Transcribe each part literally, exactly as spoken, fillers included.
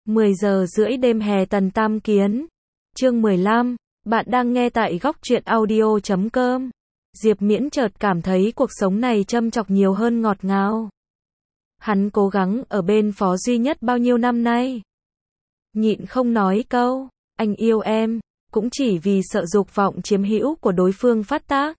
mười giờ rưỡi đêm hè Tần Tam Kiến. Chương mười lăm. Bạn đang nghe tại góc truyện audio chấm com. Diệp Miễn chợt cảm thấy cuộc sống này châm chọc nhiều hơn ngọt ngào. Hắn cố gắng ở bên Phó Duy Nhất bao nhiêu năm nay. Nhịn không nói câu, anh yêu em, cũng chỉ vì sợ dục vọng chiếm hữu của đối phương phát tác.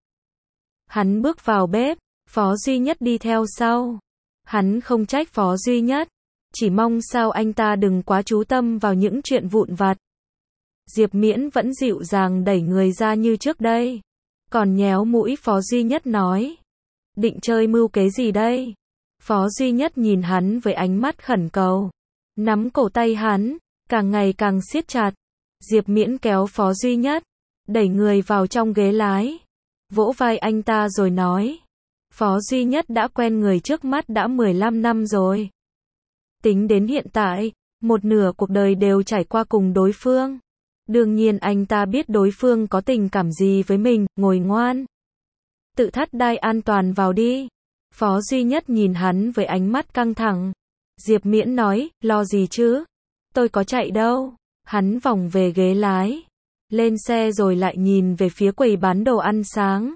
Hắn bước vào bếp, Phó Duy Nhất đi theo sau. Hắn không trách Phó Duy Nhất, chỉ mong sao anh ta đừng quá chú tâm vào những chuyện vụn vặt. Diệp Miễn vẫn dịu dàng đẩy người ra như trước đây, còn nhéo mũi Phó Duy Nhất nói, định chơi mưu kế gì đây? Phó Duy Nhất nhìn hắn với ánh mắt khẩn cầu, nắm cổ tay hắn, càng ngày càng siết chặt. Diệp Miễn kéo Phó Duy Nhất, đẩy người vào trong ghế lái, vỗ vai anh ta rồi nói, Phó Duy Nhất đã quen người trước mắt đã mười lăm năm rồi. Tính đến hiện tại, một nửa cuộc đời đều trải qua cùng đối phương. Đương nhiên anh ta biết đối phương có tình cảm gì với mình, ngồi ngoan. Tự thắt đai an toàn vào đi. Phó Duy Nhất nhìn hắn với ánh mắt căng thẳng. Diệp Miễn nói, lo gì chứ? Tôi có chạy đâu. Hắn vòng về ghế lái, lên xe rồi lại nhìn về phía quầy bán đồ ăn sáng.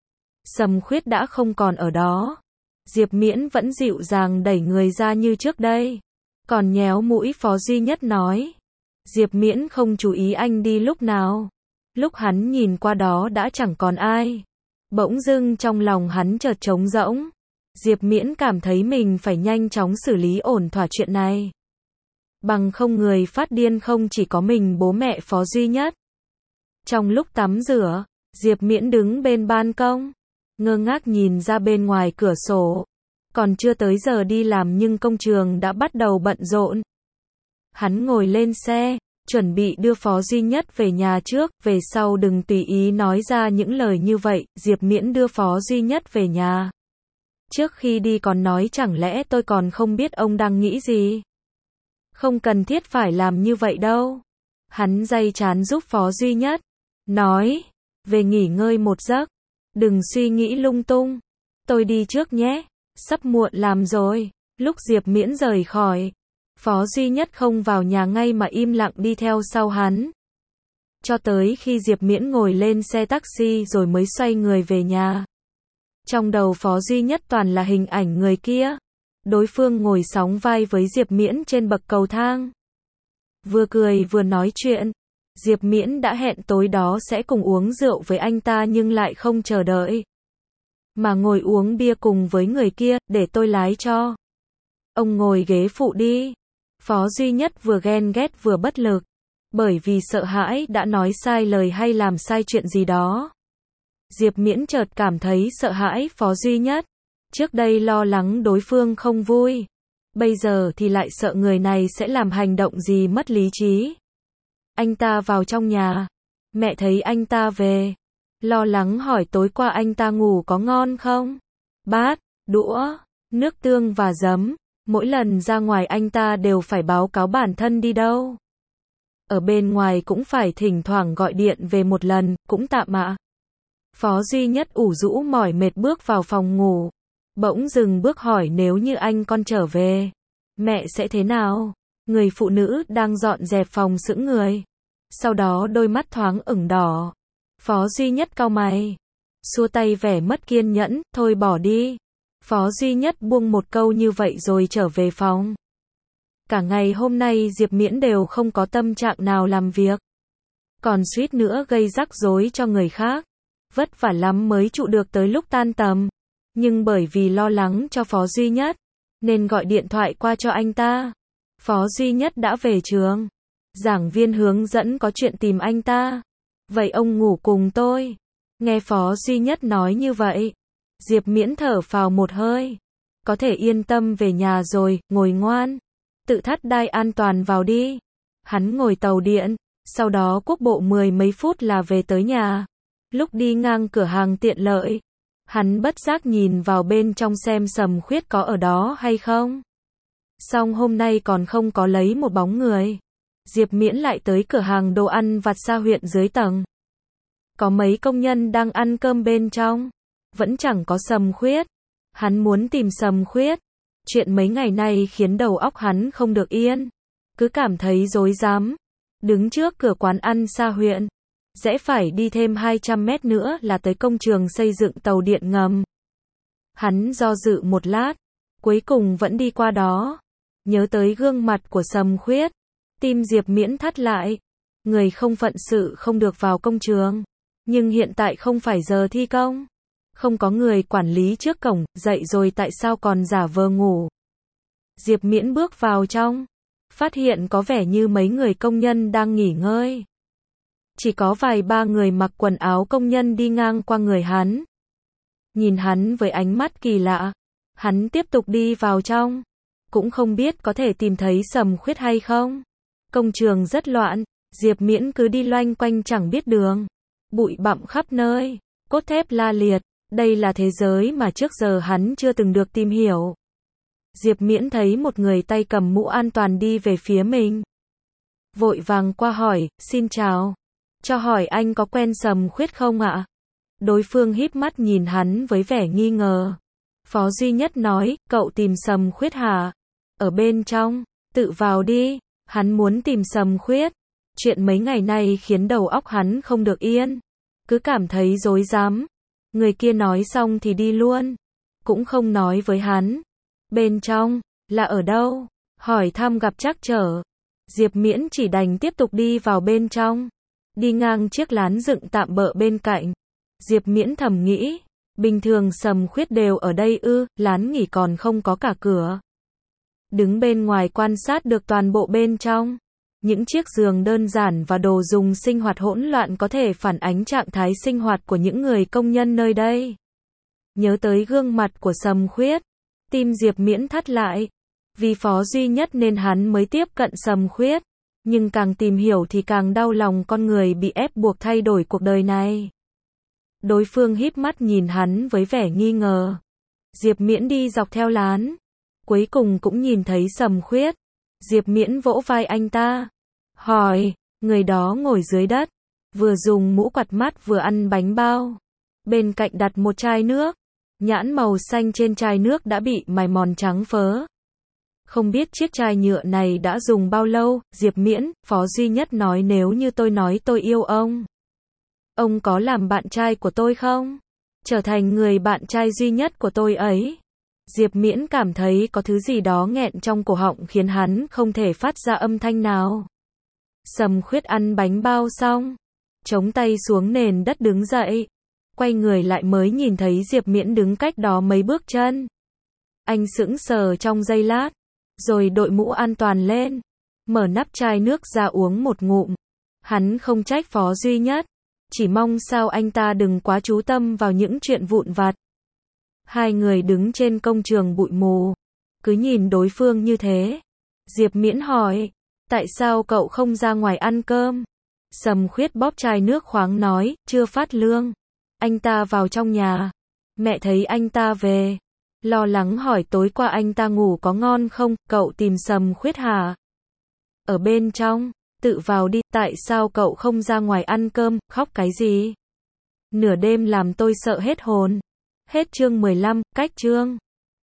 Sầm Khuyết đã không còn ở đó. Diệp Miễn vẫn dịu dàng đẩy người ra như trước đây, còn nhéo mũi Phó Duy Nhất nói, Diệp Miễn không chú ý anh đi lúc nào. Lúc hắn nhìn qua đó đã chẳng còn ai. Bỗng dưng trong lòng hắn chợt trống rỗng. Diệp Miễn cảm thấy mình phải nhanh chóng xử lý ổn thỏa chuyện này. Bằng không người phát điên không chỉ có mình bố mẹ Phó Duy Nhất. Trong lúc tắm rửa, Diệp Miễn đứng bên ban công, ngơ ngác nhìn ra bên ngoài cửa sổ. Còn chưa tới giờ đi làm nhưng công trường đã bắt đầu bận rộn. Hắn ngồi lên xe, chuẩn bị đưa Phó Duy Nhất về nhà trước, về sau đừng tùy ý nói ra những lời như vậy. Diệp Miễn đưa Phó Duy Nhất về nhà. Trước khi đi còn nói chẳng lẽ tôi còn không biết ông đang nghĩ gì. Không cần thiết phải làm như vậy đâu. Hắn day trán giúp Phó Duy Nhất, nói, về nghỉ ngơi một giấc, đừng suy nghĩ lung tung. Tôi đi trước nhé, sắp muộn làm rồi. Lúc Diệp Miễn rời khỏi, Phó Duy Nhất không vào nhà ngay mà im lặng đi theo sau hắn. Cho tới khi Diệp Miễn ngồi lên xe taxi rồi mới xoay người về nhà. Trong đầu Phó Duy Nhất toàn là hình ảnh người kia. Đối phương ngồi sóng vai với Diệp Miễn trên bậc cầu thang. Vừa cười vừa nói chuyện. Diệp Miễn đã hẹn tối đó sẽ cùng uống rượu với anh ta nhưng lại không chờ đợi, mà ngồi uống bia cùng với người kia, để tôi lái cho. Ông ngồi ghế phụ đi. Phó Duy Nhất vừa ghen ghét vừa bất lực, bởi vì sợ hãi đã nói sai lời hay làm sai chuyện gì đó. Diệp Miễn chợt cảm thấy sợ hãi Phó Duy Nhất. Trước đây lo lắng đối phương không vui, bây giờ thì lại sợ người này sẽ làm hành động gì mất lý trí. Anh ta vào trong nhà, mẹ thấy anh ta về, lo lắng hỏi tối qua anh ta ngủ có ngon không? Bát, đũa, nước tương và giấm, mỗi lần ra ngoài anh ta đều phải báo cáo bản thân đi đâu. Ở bên ngoài cũng phải thỉnh thoảng gọi điện về một lần, cũng tạm ạ. Phó Duy Nhất ủ rũ mỏi mệt bước vào phòng ngủ. Bỗng dừng bước hỏi nếu như anh con trở về, mẹ sẽ thế nào? Người phụ nữ đang dọn dẹp phòng sững người. Sau đó đôi mắt thoáng ửng đỏ. Phó Duy Nhất cau mày, xua tay vẻ mất kiên nhẫn, thôi bỏ đi. Phó Duy Nhất buông một câu như vậy rồi trở về phòng. Cả ngày hôm nay Diệp Miễn đều không có tâm trạng nào làm việc, còn suýt nữa gây rắc rối cho người khác. Vất vả lắm mới trụ được tới lúc tan tầm. Nhưng bởi vì lo lắng cho Phó Duy Nhất, nên gọi điện thoại qua cho anh ta. Phó Duy Nhất đã về trường. Giảng viên hướng dẫn có chuyện tìm anh ta. Vậy ông ngủ cùng tôi. Nghe Phó Duy Nhất nói như vậy, Diệp Miễn thở phào một hơi. Có thể yên tâm về nhà rồi, ngồi ngoan. Tự thắt đai an toàn vào đi. Hắn ngồi tàu điện, sau đó quốc bộ mười mấy phút là về tới nhà. Lúc đi ngang cửa hàng tiện lợi, hắn bất giác nhìn vào bên trong xem Sầm Khuyết có ở đó hay không. Xong hôm nay còn không có lấy một bóng người. Diệp Miễn lại tới cửa hàng đồ ăn vặt xa huyện dưới tầng. Có mấy công nhân đang ăn cơm bên trong. Vẫn chẳng có Sầm Khuyết. Hắn muốn tìm Sầm Khuyết. Chuyện mấy ngày nay khiến đầu óc hắn không được yên. cứ cảm thấy rối rắm. Đứng trước cửa quán ăn xa huyện, rẽ phải đi thêm hai trăm mét nữa là tới công trường xây dựng tàu điện ngầm. Hắn do dự một lát, cuối cùng vẫn đi qua đó. Nhớ tới gương mặt của Sầm Khuyết, tim Diệp Miễn thắt lại. Người không phận sự không được vào công trường, nhưng hiện tại không phải giờ thi công. Không có người quản lý trước cổng, dậy rồi tại sao còn giả vờ ngủ. Diệp Miễn bước vào trong, phát hiện có vẻ như mấy người công nhân đang nghỉ ngơi. Chỉ có vài ba người mặc quần áo công nhân đi ngang qua người hắn. Nhìn hắn với ánh mắt kỳ lạ, hắn tiếp tục đi vào trong. Cũng không biết có thể tìm thấy Sầm Khuyết hay không. Công trường rất loạn, Diệp Miễn cứ đi loanh quanh chẳng biết đường. Bụi bặm khắp nơi, cốt thép la liệt. Đây là thế giới mà trước giờ hắn chưa từng được tìm hiểu. Diệp Miễn thấy một người tay cầm mũ an toàn đi về phía mình. Vội vàng qua hỏi, xin chào. Cho hỏi anh có quen Sầm Khuyết không ạ? Đối phương híp mắt nhìn hắn với vẻ nghi ngờ. Phó duy nhất nói, cậu tìm Sầm Khuyết hả? Ở bên trong, tự vào đi. Hắn muốn tìm Sầm Khuyết. Chuyện mấy ngày nay khiến đầu óc hắn không được yên. Cứ cảm thấy rối rắm. Người kia nói xong thì đi luôn. Cũng không nói với hắn. Bên trong, là ở đâu? Hỏi thăm gặp trắc trở. Diệp Miễn chỉ đành tiếp tục đi vào bên trong. Đi ngang chiếc lán dựng tạm bợ bên cạnh. Diệp Miễn thầm nghĩ. Bình thường Sầm Khuyết đều ở đây ư, lán nghỉ còn không có cả cửa. Đứng bên ngoài quan sát được toàn bộ bên trong. Những chiếc giường đơn giản và đồ dùng sinh hoạt hỗn loạn có thể phản ánh trạng thái sinh hoạt của những người công nhân nơi đây. Nhớ tới gương mặt của Sầm Khuyết, tim Diệp Miễn thắt lại. Vì phó duy nhất nên hắn mới tiếp cận Sầm Khuyết. Nhưng càng tìm hiểu thì càng đau lòng con người bị ép buộc thay đổi cuộc đời này. Đối phương híp mắt nhìn hắn với vẻ nghi ngờ. Diệp Miễn đi dọc theo lán. Cuối cùng cũng nhìn thấy Sầm Khuyết. Diệp Miễn vỗ vai anh ta. Hỏi, người đó ngồi dưới đất. Vừa dùng mũ quạt mắt vừa ăn bánh bao. Bên cạnh đặt một chai nước. Nhãn màu xanh trên chai nước đã bị mài mòn trắng phớ. Không biết chiếc chai nhựa này đã dùng bao lâu. Diệp Miễn, phó duy nhất nói nếu như tôi nói tôi yêu ông. Ông có làm bạn trai của tôi không? Trở thành người bạn trai duy nhất của tôi ấy. Diệp Miễn cảm thấy có thứ gì đó nghẹn trong cổ họng khiến hắn không thể phát ra âm thanh nào. Sầm Khuyết ăn bánh bao xong, chống tay xuống nền đất đứng dậy. Quay người lại mới nhìn thấy Diệp Miễn đứng cách đó mấy bước chân. Anh sững sờ trong giây lát, rồi đội mũ an toàn lên, mở nắp chai nước ra uống một ngụm. Hắn không trách phó duy nhất, chỉ mong sao anh ta đừng quá chú tâm vào những chuyện vụn vặt. Hai người đứng trên công trường bụi mù, cứ nhìn đối phương như thế. Diệp Miễn hỏi, tại sao cậu không ra ngoài ăn cơm? Sầm Khuyết bóp chai nước khoáng nói, chưa phát lương. Anh ta vào trong nhà. Mẹ thấy anh ta về, lo lắng hỏi tối qua anh ta ngủ có ngon không, cậu tìm Sầm Khuyết hả? Ở bên trong, tự vào đi, tại sao cậu không ra ngoài ăn cơm, khóc cái gì? Nửa đêm làm tôi sợ hết hồn. Hết chương mười lăm, cách chương.